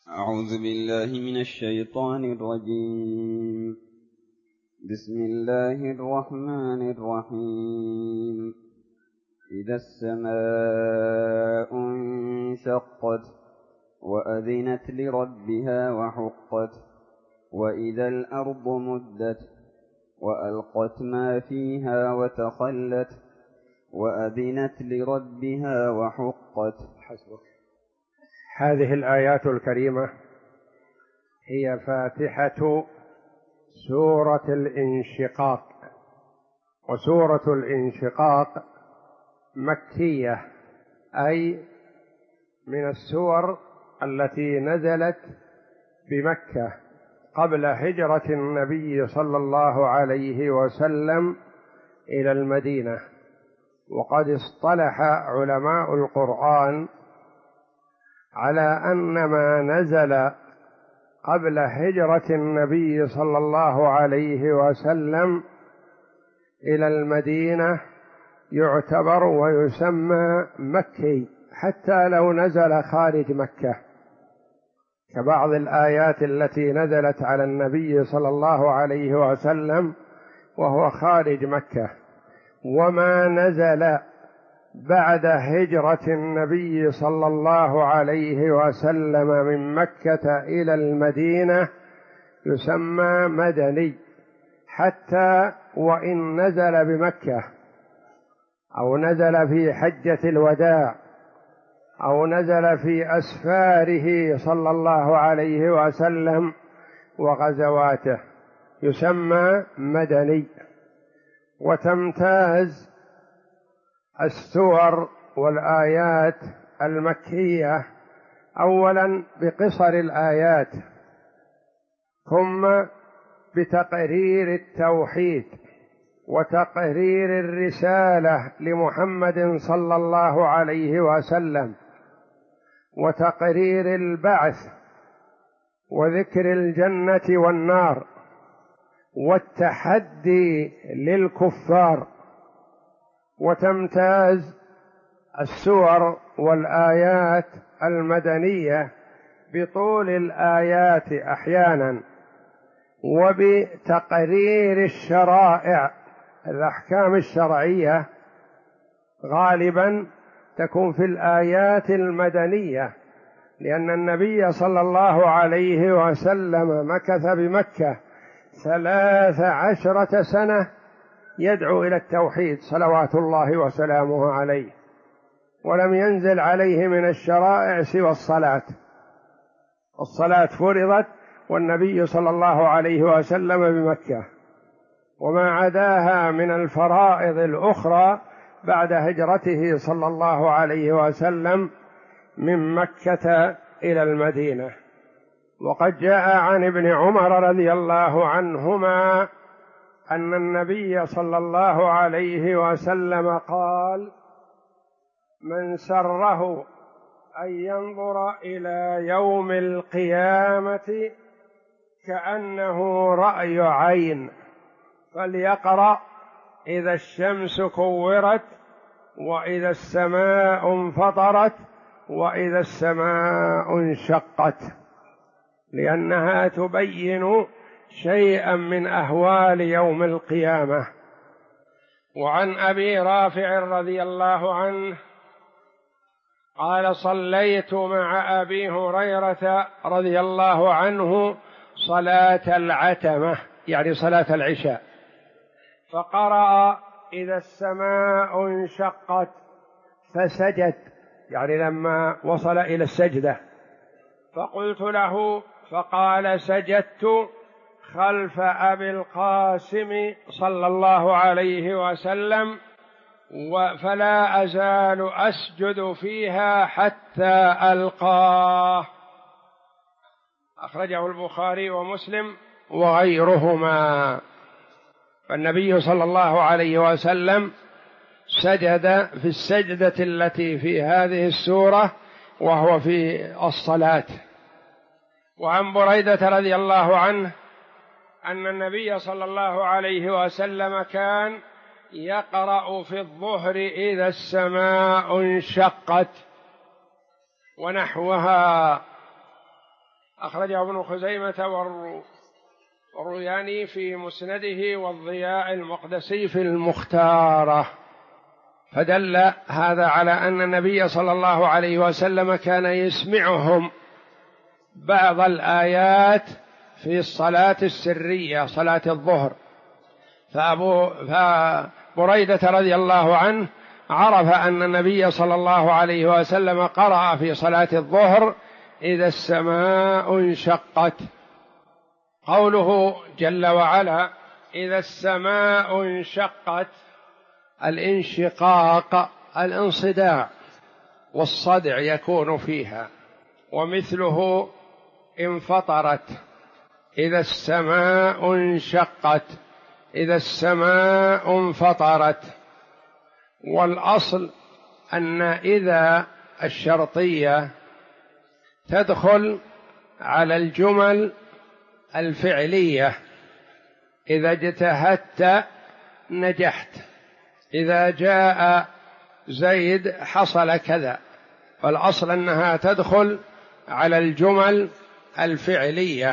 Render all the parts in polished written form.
أعوذ بالله من الشيطان الرجيم. بسم الله الرحمن الرحيم. إذا السماء انشقت وأذنت لربها وحقت وإذا الأرض مدت وألقت ما فيها وتخلت وأذنت لربها وحقت. حسبك. هذه الآيات الكريمة هي فاتحة سورة الانشقاق، وسورة الانشقاق مكية، أي من السور التي نزلت بمكة قبل هجرة النبي صلى الله عليه وسلم إلى المدينة. وقد اصطلح علماء القرآن على أن ما نزل قبل هجرة النبي صلى الله عليه وسلم إلى المدينة يعتبر ويسمى مكي، حتى لو نزل خارج مكة، كبعض الآيات التي نزلت على النبي صلى الله عليه وسلم وهو خارج مكة. وما نزل بعد هجرة النبي صلى الله عليه وسلم من مكة إلى المدينة يسمى مدني، حتى وإن نزل بمكة أو نزل في حجة الوداع أو نزل في أسفاره صلى الله عليه وسلم وغزواته يسمى مدني. وتمتاز السور والآيات المكية أولا بقصر الآيات، ثم بتقرير التوحيد وتقرير الرسالة لمحمد صلى الله عليه وسلم، وتقرير البعث وذكر الجنة والنار والتحدي للكفار. وتمتاز السور والآيات المدنية بطول الآيات أحيانا، وبتقرير الشرائع. الأحكام الشرعية غالبا تكون في الآيات المدنية، لأن النبي صلى الله عليه وسلم مكث بمكة 13 سنة يدعو إلى التوحيد صلوات الله وسلامه عليه، ولم ينزل عليه من الشرائع سوى الصلاة. الصلاة فرضت والنبي صلى الله عليه وسلم بمكة، وما عداها من الفرائض الأخرى بعد هجرته صلى الله عليه وسلم من مكة إلى المدينة. وقد جاء عن ابن عمر رضي الله عنهما أن النبي صلى الله عليه وسلم قال: من سره أن ينظر إلى يوم القيامة كأنه رأي عين فليقرأ إذا الشمس كورت وإذا السماء انفطرت وإذا السماء انشقت، لأنها تبين شيئا من أهوال يوم القيامة. وعن أبي رافع رضي الله عنه قال: صليت مع أبي هريرة رضي الله عنه صلاة العتمة، يعني صلاة العشاء، فقرأ: إذا السماء انشقت، فسجد، يعني لما وصل إلى السجدة، فقلت له، فقال: سجدت خلف أبي القاسم صلى الله عليه وسلم فلا أزال أسجد فيها حتى ألقاه. أخرجه البخاري ومسلم وغيرهما. فالنبي صلى الله عليه وسلم سجد في السجدة التي في هذه السورة وهو في الصلاة. وعن بريدة رضي الله عنه أن النبي صلى الله عليه وسلم كان يقرأ في الظهر: إذا السماء انشقت ونحوها. أخرجه ابن خزيمة والروياني في مسنده والضياء المقدسي في المختارة. فدل هذا على أن النبي صلى الله عليه وسلم كان يسمعهم بعض الآيات في الصلاة السرية، صلاة الظهر. فبريدة رضي الله عنه عرف أن النبي صلى الله عليه وسلم قرأ في صلاة الظهر: إذا السماء انشقت. قوله جل وعلا: إذا السماء انشقت، الانشقاق الانصداع والصدع يكون فيها، ومثله انفطرت. إذا السماء انشقت، إذا السماء انفطرت. والأصل أن إذا الشرطية تدخل على الجمل الفعلية: إذا اجتهدت نجحت، إذا جاء زيد حصل كذا. فالأصل أنها تدخل على الجمل الفعلية،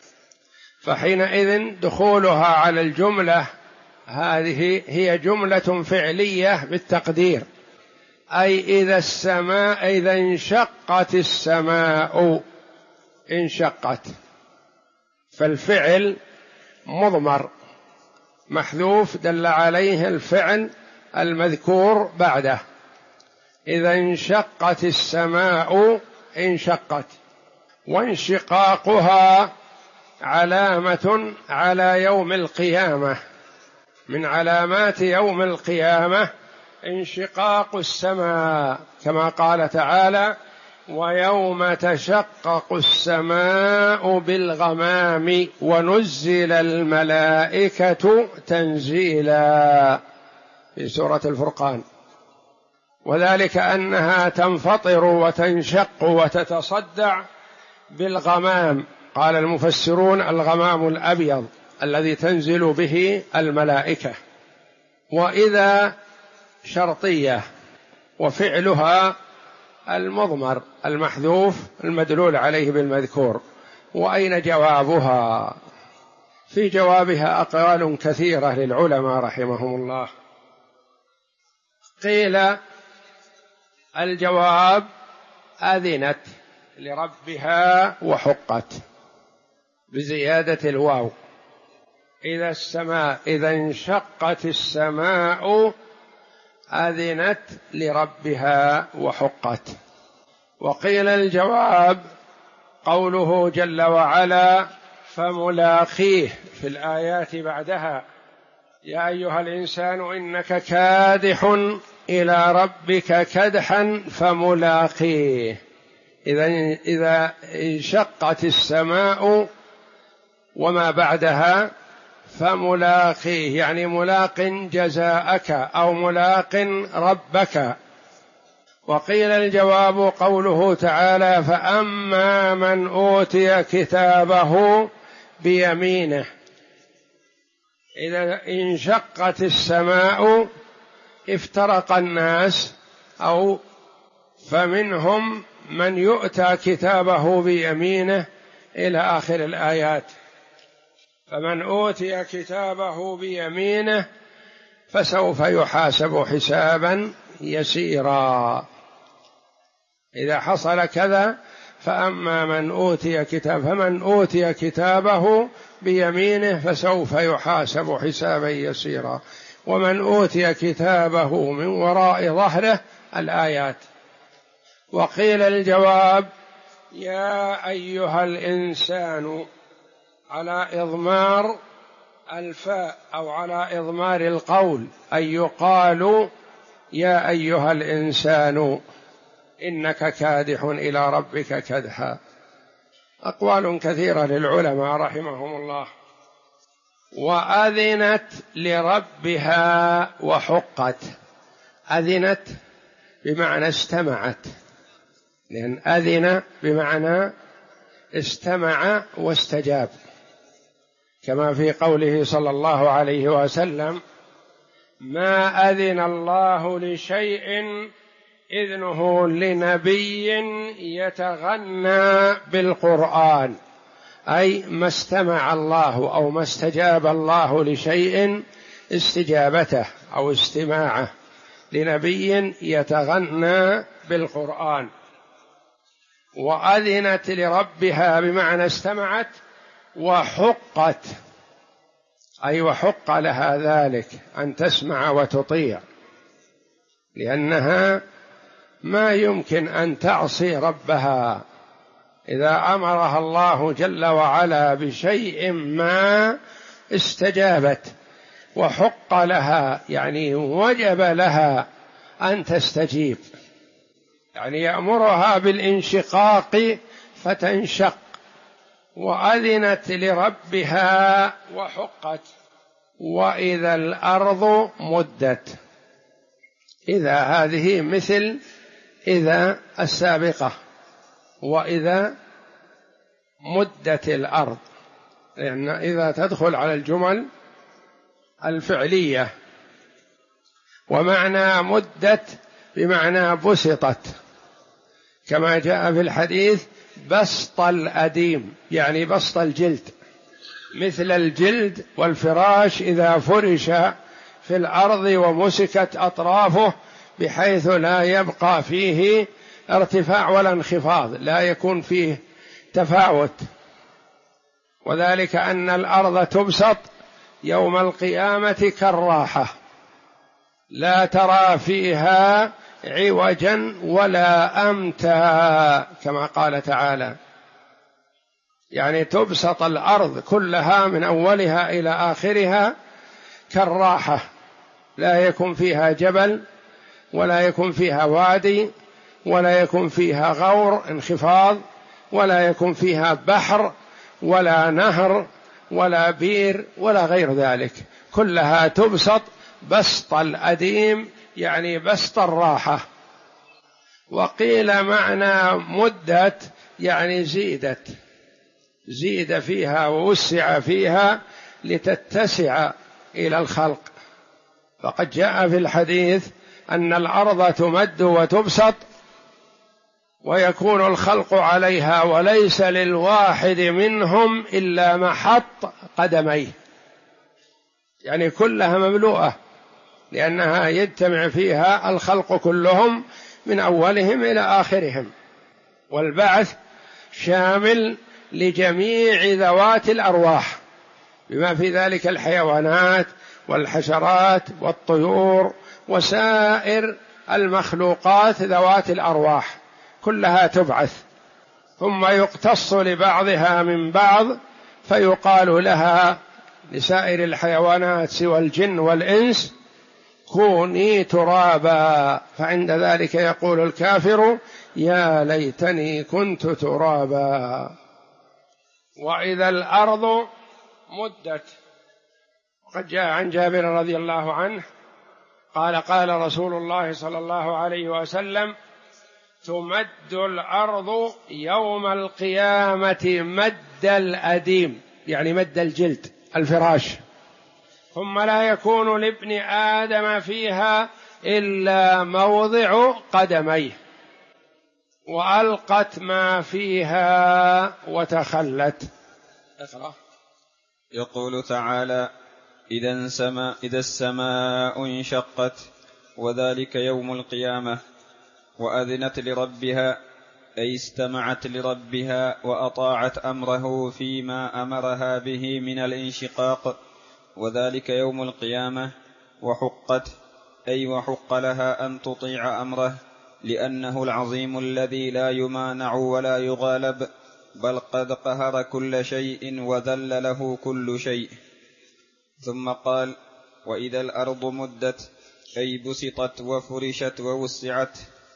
فحينئذ دخولها على الجملة هذه هي جملة فعلية بالتقدير، أي إذا السماء، إذا انشقت السماء، انشقت. فالفعل مضمر محذوف دل عليه الفعل المذكور بعده: إذا انشقت السماء انشقت. وانشقاقها علامة على يوم القيامة، من علامات يوم القيامة انشقاق السماء، كما قال تعالى: ويوم تشقق السماء بالغمام ونزل الملائكة تنزيلا، في سورة الفرقان. وذلك أنها تنفطر وتنشق وتتصدع بالغمام. قال المفسرون: الغمام الأبيض الذي تنزل به الملائكة. وإذا شرطية وفعلها المضمر المحذوف المدلول عليه بالمذكور. وأين جوابها؟ في جوابها أقوال كثيرة للعلماء رحمهم الله. قيل: الجواب: أذنت لربها وحقت، بزيادة الواو. إذا السماء، إذا انشقت السماء أذنت لربها وحقت. وقيل الجواب قوله جل وعلا: فملاقيه، في الآيات بعدها: يا أيها الإنسان إنك كادح إلى ربك كدحا فملاقيه. إذا انشقت السماء وما بعدها فملاقيه، يعني ملاق جزاءك أو ملاق ربك. وقيل الجواب قوله تعالى: فأما من أوتي كتابه بيمينه. إذا انشقت السماء افترق الناس، أو فمنهم من يؤتى كتابه بيمينه إلى آخر الآيات. فمن أوتي كتابه بيمينه فسوف يحاسب حسابا يسيرا. إذا حصل كذا: فأما من أوتي فمن أوتي كتابه بيمينه فسوف يحاسب حسابا يسيرا، ومن أوتي كتابه من وراء ظهره، الآيات. وقيل الجواب: يا أيها الإنسان، على إضمار الفاء أو على إضمار القول، أن يقال: يا أيها الإنسان إنك كادح إلى ربك كدحا. أقوال كثيرة للعلماء رحمهم الله. وأذنت لربها وحقت. أذنت بمعنى استمعت، لأن أذن بمعنى استمع واستجاب، كما في قوله صلى الله عليه وسلم: ما أذن الله لشيء إذنه لنبي يتغنى بالقرآن، أي ما استمع الله أو ما استجاب الله لشيء استجابته أو استماعه، لنبي يتغنى بالقرآن. وأذنت لربها بمعنى استمعت، وحقت أي وحق لها ذلك أن تسمع وتطيع، لأنها ما يمكن أن تعصي ربها. إذا أمرها الله جل وعلا بشيء ما استجابت، وحق لها يعني وجب لها أن تستجيب، يعني يأمرها بالانشقاق فتنشق. وأذنت لربها وحقت. وإذا الأرض مدت، إذا هذه مثل إذا السابقة، وإذا مدت الأرض، لأن إذا تدخل على الجمل الفعلية. ومعنى مدت بمعنى بسطت، كما جاء في الحديث بسط الأديم، يعني بسط الجلد، مثل الجلد والفراش إذا فرش في الأرض ومسكت أطرافه بحيث لا يبقى فيه ارتفاع ولا انخفاض، لا يكون فيه تفاوت. وذلك أن الأرض تبسط يوم القيامة كالراحة، لا ترى فيها عوجا ولا أمتا، كما قال تعالى، يعني تبسط الأرض كلها من أولها إلى آخرها كالراحة، لا يكون فيها جبل ولا يكون فيها وادي ولا يكون فيها غور انخفاض ولا يكون فيها بحر ولا نهر ولا بير ولا غير ذلك، كلها تبسط بسط الأديم، يعني بسط الراحة. وقيل معنى مدت يعني زيد فيها ووسع فيها لتتسع إلى الخلق. فقد جاء في الحديث أن الأرض تمد وتبسط ويكون الخلق عليها، وليس للواحد منهم إلا محط قدميه، يعني كلها مملوءة، لأنها يجتمع فيها الخلق كلهم من أولهم إلى آخرهم. والبعث شامل لجميع ذوات الأرواح، بما في ذلك الحيوانات والحشرات والطيور وسائر المخلوقات ذوات الأرواح، كلها تبعث، ثم يقتص لبعضها من بعض، فيقال لها لسائر الحيوانات سوى الجن والإنس كوني ترابا، فعند ذلك يقول الكافر يا ليتني كنت ترابا. وإذا الأرض مدت، وقد جاء عن جابر رضي الله عنه قال قال رسول الله صلى الله عليه وسلم تمد الأرض يوم القيامة مد الأديم، يعني مد الجلد الفراش، ثم لا يكون لابن آدم فيها إلا موضع قدميه، وألقت ما فيها وتخلت. اقرأ. يقول تعالى إذا السماء انشقت وذلك يوم القيامة، وأذنت لربها أي استمعت لربها وأطاعت أمره فيما أمرها به من الانشقاق، وذلك يوم القيامة. وحقت أي وحق لها أن تطيع أمره، لأنه العظيم الذي لا يمانع ولا يغالب، بل قد قهر كل شيء وذل له كل شيء. ثم قال وإذا الأرض مدت أي بسطت وفرشت ووسعت.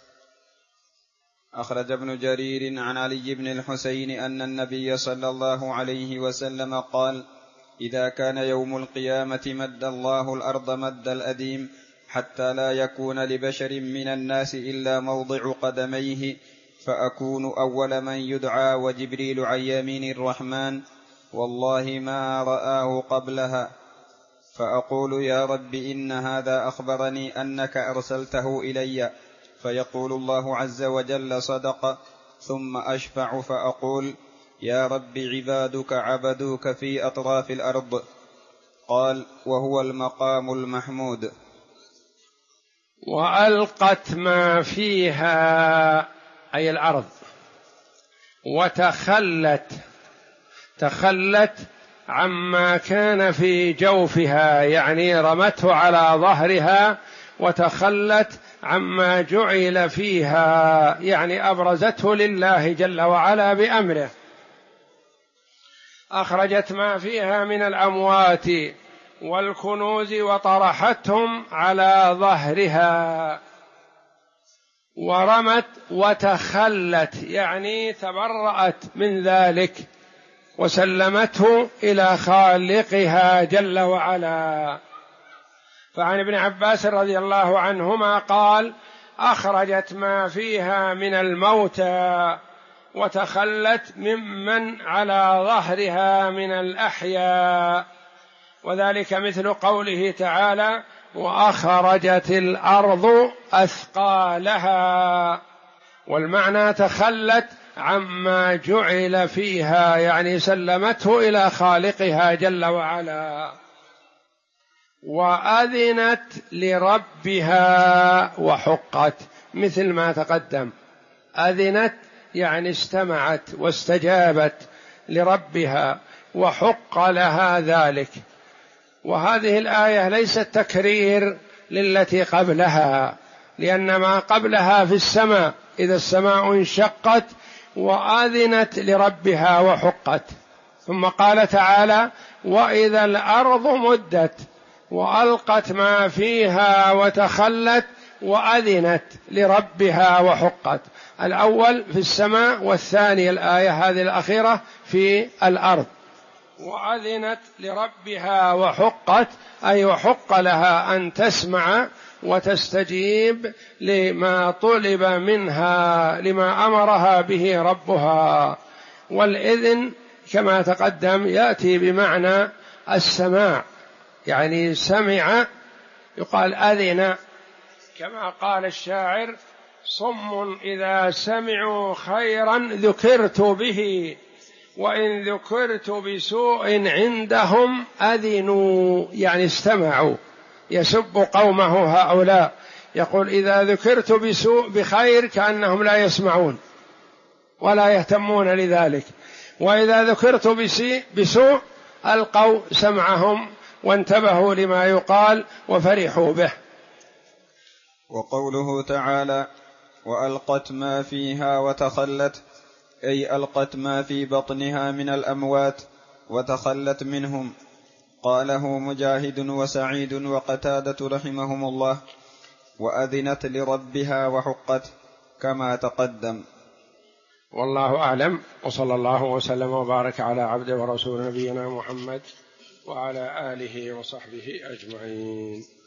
أخرج ابن جرير عن علي بن الحسين أن النبي صلى الله عليه وسلم قال إذا كان يوم القيامة مد الله الأرض مد الأديم، حتى لا يكون لبشر من الناس إلا موضع قدميه، فأكون أول من يدعى وجبريل عن يمين الرحمن، والله ما رآه قبلها، فأقول يا رب إن هذا أخبرني أنك أرسلته إلي، فيقول الله عز وجل صدق، ثم أشفع فأقول يا رب عبادك عبدوك في أطراف الأرض. قال وهو المقام المحمود. وألقت ما فيها أي الأرض، تخلت عما كان في جوفها، يعني رمته على ظهرها وتخلت عما جعل فيها، يعني أبرزته لله جل وعلا بأمره. أخرجت ما فيها من الأموات والكنوز وطرحتهم على ظهرها، ورمت وتخلت يعني تبرأت من ذلك وسلمته إلى خالقها جل وعلا. فعن ابن عباس رضي الله عنهما قال أخرجت ما فيها من الموتى وتخلت ممن على ظهرها من الأحياء، وذلك مثل قوله تعالى وأخرجت الأرض أثقالها، والمعنى تخلت عما جعل فيها، يعني سلمته إلى خالقها جل وعلا. وأذنت لربها وحقت، مثل ما تقدم، أذنت يعني استمعت واستجابت لربها وحق لها ذلك. وهذه الآية ليست تكرير للتي قبلها، لأن ما قبلها في السماء إذا السماء انشقت وآذنت لربها وحقت، ثم قال تعالى وإذا الأرض مدت وألقت ما فيها وتخلت وأذنت لربها وحقت. الأول في السماء، والثاني الآية هذه الأخيرة في الأرض. وأذنت لربها وحقت أي وحق لها أن تسمع وتستجيب لما طلب منها، لما أمرها به ربها. والإذن كما تقدم يأتي بمعنى السماع، يعني سمع يقال أذن، كما قال الشاعر صم إذا سمعوا خيرا ذكرت به وإن ذكرت بسوء عندهم أذنوا، يعني استمعوا. يسب قومه هؤلاء، يقول إذا ذكرت بسوء بخير كأنهم لا يسمعون ولا يهتمون لذلك، وإذا ذكرت بسوء ألقوا سمعهم وانتبهوا لما يقال وفرحوا به. وقوله تعالى وألقت ما فيها وتخلت، أي ألقت ما في بطنها من الأموات وتخلت منهم. قاله مجاهد وسعيد وقتادة رحمهم الله، وأذنت لربها وحقت كما تقدم. والله أعلم، وصلى الله وسلم وبارك على عبده ورسول نبينا محمد وعلى آله وصحبه أجمعين.